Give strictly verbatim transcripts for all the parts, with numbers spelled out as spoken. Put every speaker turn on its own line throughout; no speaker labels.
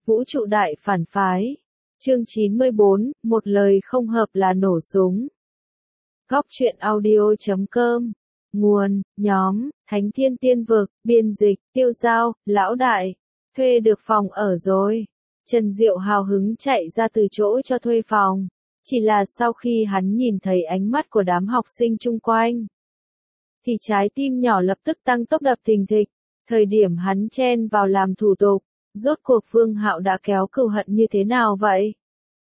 Vũ trụ đại phản phái. Chương chín mươi bốn, một lời không hợp là nổ súng. Góc truyện audio chấm com. Nguồn, nhóm, Thánh Thiên Tiên Vực, biên dịch, Tiêu Giao, Lão Đại. Thuê được phòng ở rồi. Trần Diệu hào hứng chạy ra từ chỗ cho thuê phòng. Chỉ là sau khi hắn nhìn thấy ánh mắt của đám học sinh chung quanh, thì trái tim nhỏ lập tức tăng tốc đập thình thịch. Thời điểm hắn chen vào làm thủ tục, rốt cuộc Vương Hạo đã kéo cừu hận như thế nào vậy?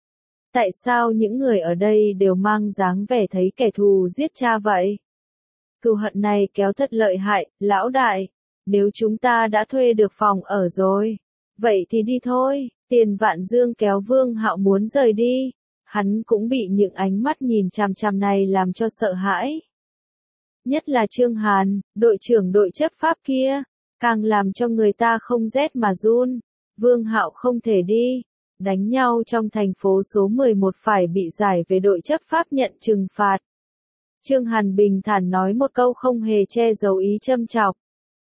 Tại sao những người ở đây đều mang dáng vẻ thấy kẻ thù giết cha vậy? Cừu hận này kéo thật lợi hại, lão đại. Nếu chúng ta đã thuê được phòng ở rồi, vậy thì đi thôi. Tiền Vạn Dương kéo Vương Hạo muốn rời đi. Hắn cũng bị những ánh mắt nhìn chằm chằm này làm cho sợ hãi. Nhất là Trương Hàn, đội trưởng đội chấp pháp kia, càng làm cho người ta không rét mà run. Vương Hạo không thể đi. Đánh nhau trong thành phố số mười một phải bị giải về đội chấp pháp nhận trừng phạt. Trương Hàn bình thản nói một câu không hề che giấu ý châm chọc.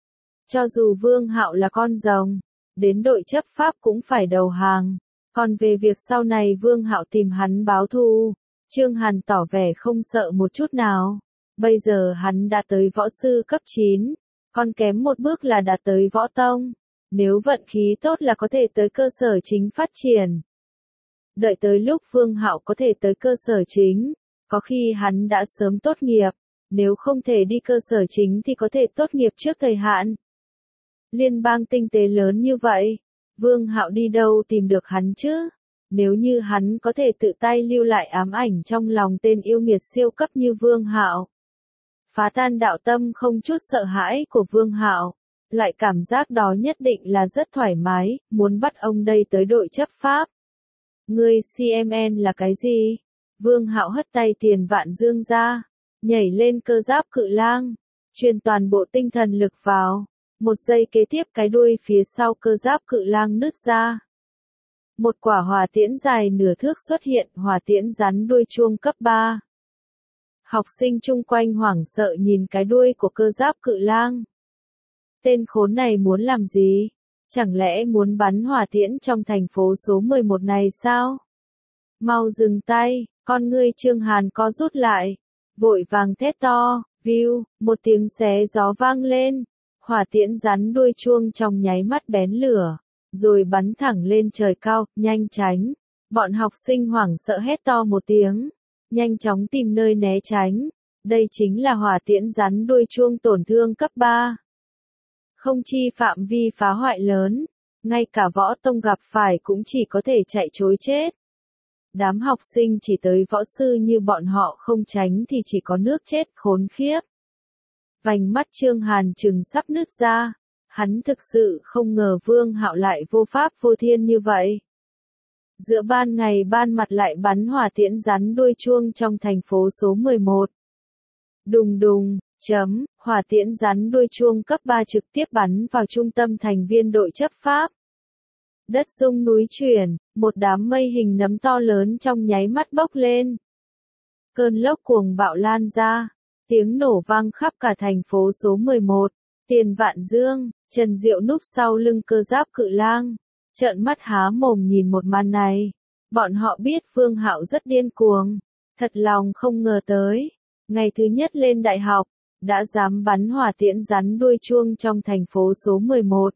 Cho dù Vương Hạo là con rồng, đến đội chấp pháp cũng phải đầu hàng. Còn về việc sau này Vương Hạo tìm hắn báo thù, Trương Hàn tỏ vẻ không sợ một chút nào. Bây giờ hắn đã tới võ sư cấp chín, còn kém một bước là đạt tới võ tông. Nếu vận khí tốt là có thể tới cơ sở chính phát triển. Đợi tới lúc Vương Hạo có thể tới cơ sở chính, có khi hắn đã sớm tốt nghiệp. Nếu không thể đi cơ sở chính thì có thể tốt nghiệp trước thời hạn. Liên bang tinh tế lớn như vậy, Vương Hạo đi đâu tìm được hắn chứ? Nếu như hắn có thể tự tay lưu lại ám ảnh trong lòng tên yêu nghiệt siêu cấp như Vương Hạo, phá tan đạo tâm không chút sợ hãi của Vương Hạo, loại cảm giác đó nhất định là rất thoải mái, muốn bắt ông đây tới đội chấp pháp. Ngươi xê em en là cái gì? Vương Hạo hất tay Tiền Vạn Dương ra, nhảy lên cơ giáp cự lang, truyền toàn bộ tinh thần lực vào. Một giây kế tiếp cái đuôi phía sau cơ giáp cự lang nứt ra. Một quả hỏa tiễn dài nửa thước xuất hiện, hỏa tiễn rắn đuôi chuông cấp ba. Học sinh chung quanh hoảng sợ nhìn cái đuôi của cơ giáp cự lang. Tên khốn này muốn làm gì? Chẳng lẽ muốn bắn hỏa tiễn trong thành phố số mười một này sao? Mau dừng tay, con ngươi Trương Hàn co rút lại. Vội vàng thét to, view, một tiếng xé gió vang lên. Hỏa tiễn rắn đuôi chuông trong nháy mắt bén lửa, rồi bắn thẳng lên trời cao, nhanh tránh. Bọn học sinh hoảng sợ hét to một tiếng, nhanh chóng tìm nơi né tránh. Đây chính là hỏa tiễn rắn đuôi chuông tổn thương cấp ba. Không chi phạm vi phá hoại lớn, ngay cả võ tông gặp phải cũng chỉ có thể chạy trối chết. Đám học sinh chỉ tới võ sư như bọn họ không tránh thì chỉ có nước chết khốn khiếp. Vành mắt Trương Hàn trừng sắp nứt ra, hắn thực sự không ngờ Vương Hạo lại vô pháp vô thiên như vậy. Giữa ban ngày ban mặt lại bắn hỏa tiễn rắn đuôi chuông trong thành phố số mười một. Đùng đùng, chấm, hỏa tiễn rắn đuôi chuông cấp ba trực tiếp bắn vào trung tâm thành viên đội chấp pháp. Đất rung núi chuyển, một đám mây hình nấm to lớn trong nháy mắt bốc lên. Cơn lốc cuồng bạo lan ra. Tiếng nổ vang khắp cả thành phố số mười một, Tiền Vạn Dương, Trần Diệu núp sau lưng cơ giáp cự lang, trợn mắt há mồm nhìn một màn này. Bọn họ biết Vương Hạo rất điên cuồng, thật lòng không ngờ tới, ngày thứ nhất lên đại học, đã dám bắn hỏa tiễn rắn đuôi chuông trong thành phố số mười một.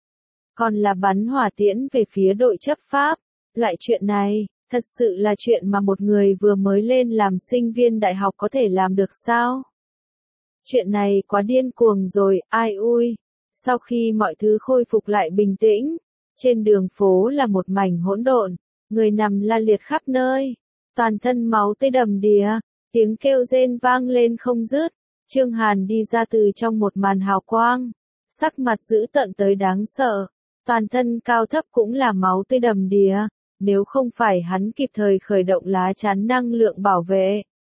Còn là bắn hỏa tiễn về phía đội chấp pháp, loại chuyện này, thật sự là chuyện mà một người vừa mới lên làm sinh viên đại học có thể làm được sao? Chuyện này quá điên cuồng rồi, ai ui. Sau khi mọi thứ khôi phục lại bình tĩnh, trên đường phố là một mảnh hỗn độn, người nằm la liệt khắp nơi, toàn thân máu tươi đầm đìa, tiếng kêu rên vang lên không dứt. Trương Hàn đi ra từ trong một màn hào quang, sắc mặt dữ tợn tới đáng sợ, toàn thân cao thấp cũng là máu tươi đầm đìa. Nếu không phải hắn kịp thời khởi động lá chắn năng lượng bảo vệ,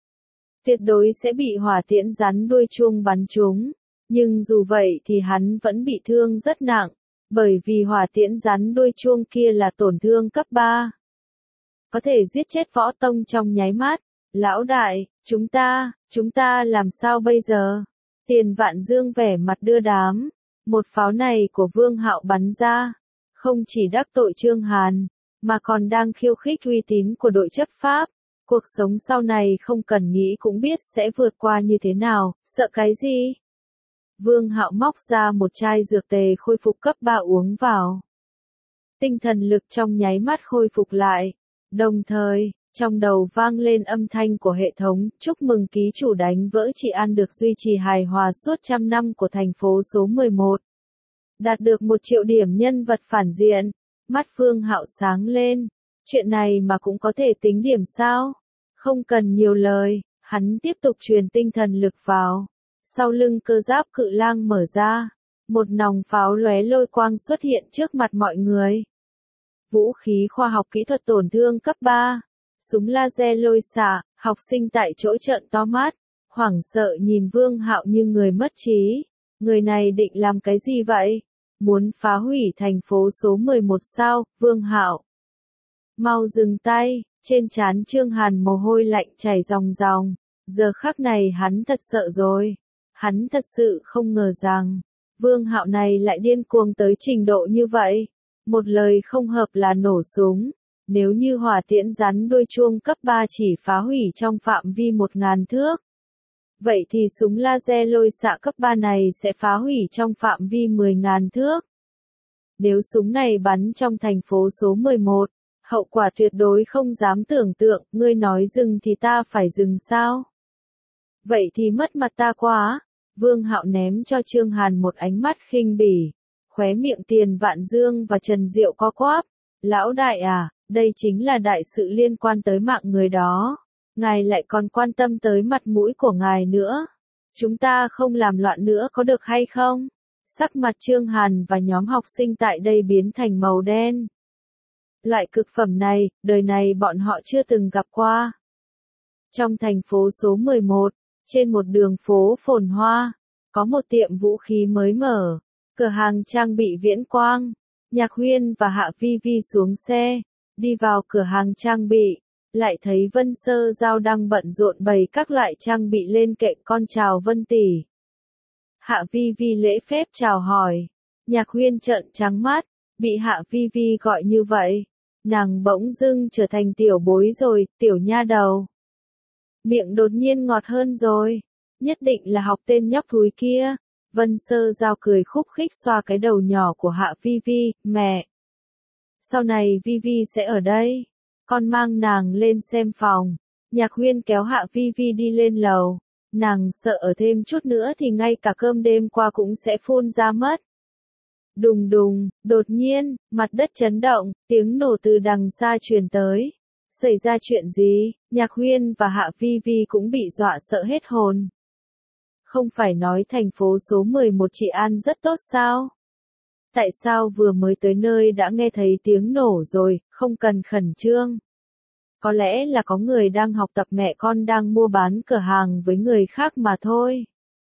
tuyệt đối sẽ bị hỏa tiễn rắn đuôi chuông bắn trúng. Nhưng dù vậy thì hắn vẫn bị thương rất nặng, bởi vì hỏa tiễn rắn đuôi chuông kia là tổn thương cấp ba. Có thể giết chết võ tông trong nháy mắt. Lão đại, chúng ta, chúng ta làm sao bây giờ? Tiền Vạn Dương vẻ mặt đưa đám. Một pháo này của Vương Hạo bắn ra, không chỉ đắc tội Trương Hàn, mà còn đang khiêu khích uy tín của đội chấp pháp. Cuộc sống sau này không cần nghĩ cũng biết sẽ vượt qua như thế nào, sợ cái gì? Vương Hạo móc ra một chai dược tề khôi phục cấp ba uống vào. Tinh thần lực trong nháy mắt khôi phục lại. Đồng thời, trong đầu vang lên âm thanh của hệ thống, chúc mừng ký chủ đánh vỡ trị an được duy trì hài hòa suốt trăm năm của thành phố số mười một. Đạt được một triệu điểm nhân vật phản diện. Mắt Vương Hạo sáng lên. Chuyện này mà cũng có thể tính điểm sao? Không cần nhiều lời, hắn tiếp tục truyền tinh thần lực vào. Sau lưng cơ giáp cự lang mở ra. Một nòng pháo lóe lôi quang xuất hiện trước mặt mọi người. Vũ khí khoa học kỹ thuật tổn thương cấp ba. Súng laser lôi xạ, học sinh tại chỗ trợn to mắt. Hoảng sợ nhìn Vương Hạo như người mất trí. Người này định làm cái gì vậy? Muốn phá hủy thành phố số mười một sao, Vương Hạo? Mau dừng tay, trên trán Trương Hàn mồ hôi lạnh chảy ròng ròng. Giờ khắc này hắn thật sợ rồi. Hắn thật sự không ngờ rằng, Vương Hạo này lại điên cuồng tới trình độ như vậy. Một lời không hợp là nổ súng. Nếu như hỏa tiễn rắn đuôi chuông cấp ba chỉ phá hủy trong phạm vi một ngàn thước. Vậy thì súng laser lôi xạ cấp ba này sẽ phá hủy trong phạm vi mười ngàn thước. Nếu súng này bắn trong thành phố số mười một, hậu quả tuyệt đối không dám tưởng tượng, ngươi nói dừng thì ta phải dừng sao? Vậy thì mất mặt ta quá. Vương Hạo ném cho Trương Hàn một ánh mắt khinh bỉ. Khóe miệng Tiền Vạn Dương và Trần Diệu co quắp. Lão đại à, đây chính là đại sự liên quan tới mạng người đó. Ngài lại còn quan tâm tới mặt mũi của ngài nữa. Chúng ta không làm loạn nữa có được hay không? Sắc mặt Trương Hàn và nhóm học sinh tại đây biến thành màu đen. Loại cực phẩm này, đời này bọn họ chưa từng gặp qua. Trong thành phố số mười một, trên một đường phố phồn hoa, có một tiệm vũ khí mới mở, cửa hàng trang bị viễn quang. Nhạc Huyên và Hạ Vi Vi xuống xe, đi vào cửa hàng trang bị, lại thấy Vân Sơ Giao đang bận rộn bày các loại trang bị lên kệ. Con chào Vân tỷ. Hạ Vi Vi lễ phép chào hỏi. Nhạc Huyên trợn trắng mắt, bị Hạ Vi Vi gọi như vậy, nàng bỗng dưng trở thành tiểu bối rồi, tiểu nha đầu. Miệng đột nhiên ngọt hơn rồi, nhất định là học tên nhóc thúi kia. Vân Sơ Giao cười khúc khích xoa cái đầu nhỏ của Hạ Vi Vi, mẹ. Sau này Vi Vi sẽ ở đây, con mang nàng lên xem phòng. Nhạc Huyên kéo Hạ Vi Vi đi lên lầu, nàng sợ ở thêm chút nữa thì ngay cả cơm đêm qua cũng sẽ phun ra mất. Đùng đùng, đột nhiên, mặt đất chấn động, tiếng nổ từ đằng xa truyền tới. Xảy ra chuyện gì? Nhạc Huyên và Hạ Vi Vi cũng bị dọa sợ hết hồn. Không phải nói thành phố số mười một trị an rất tốt sao? Tại sao vừa mới tới nơi đã nghe thấy tiếng nổ rồi, không cần khẩn trương? Có lẽ là có người đang học tập, mẹ con đang mua bán cửa hàng với người khác mà thôi.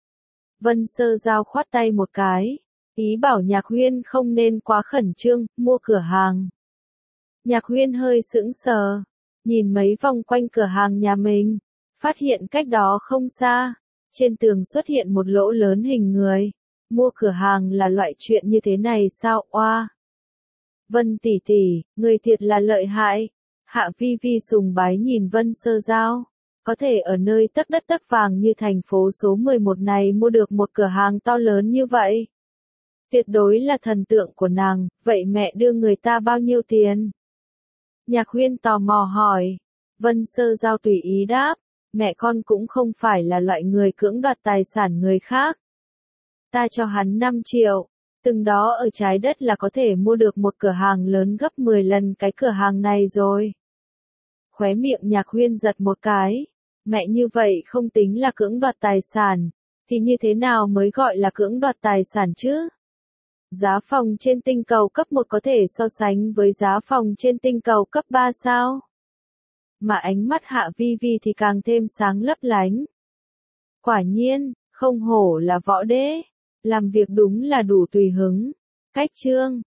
Vân Sơ Giao khoát tay một cái, ý bảo Nhạc Huyên không nên quá khẩn trương, mua cửa hàng. Nhạc Huyên hơi sững sờ, nhìn mấy vòng quanh cửa hàng nhà mình, phát hiện cách đó không xa, trên tường xuất hiện một lỗ lớn hình người. Mua cửa hàng là loại chuyện như thế này sao, oa? Vân tỷ tỷ, người thiệt là lợi hại. Hạ Vi Vi sùng bái nhìn Vân Sơ Giao, có thể ở nơi tấc đất tấc vàng như thành phố số mười một này mua được một cửa hàng to lớn như vậy. Tuyệt đối là thần tượng của nàng, vậy mẹ đưa người ta bao nhiêu tiền? Nhạc Huyên tò mò hỏi. Vân Sơ Giao tùy ý đáp, mẹ con cũng không phải là loại người cưỡng đoạt tài sản người khác. Ta cho hắn năm triệu, từng đó ở trái đất là có thể mua được một cửa hàng lớn gấp mười lần cái cửa hàng này rồi. Khóe miệng Nhạc Huyên giật một cái, mẹ như vậy không tính là cưỡng đoạt tài sản, thì như thế nào mới gọi là cưỡng đoạt tài sản chứ? Giá phòng trên tinh cầu cấp một có thể so sánh với giá phòng trên tinh cầu cấp ba sao? Mà ánh mắt Hạ Vi Vi thì càng thêm sáng lấp lánh. Quả nhiên, không hổ là võ đế, làm việc đúng là đủ tùy hứng. Cách chương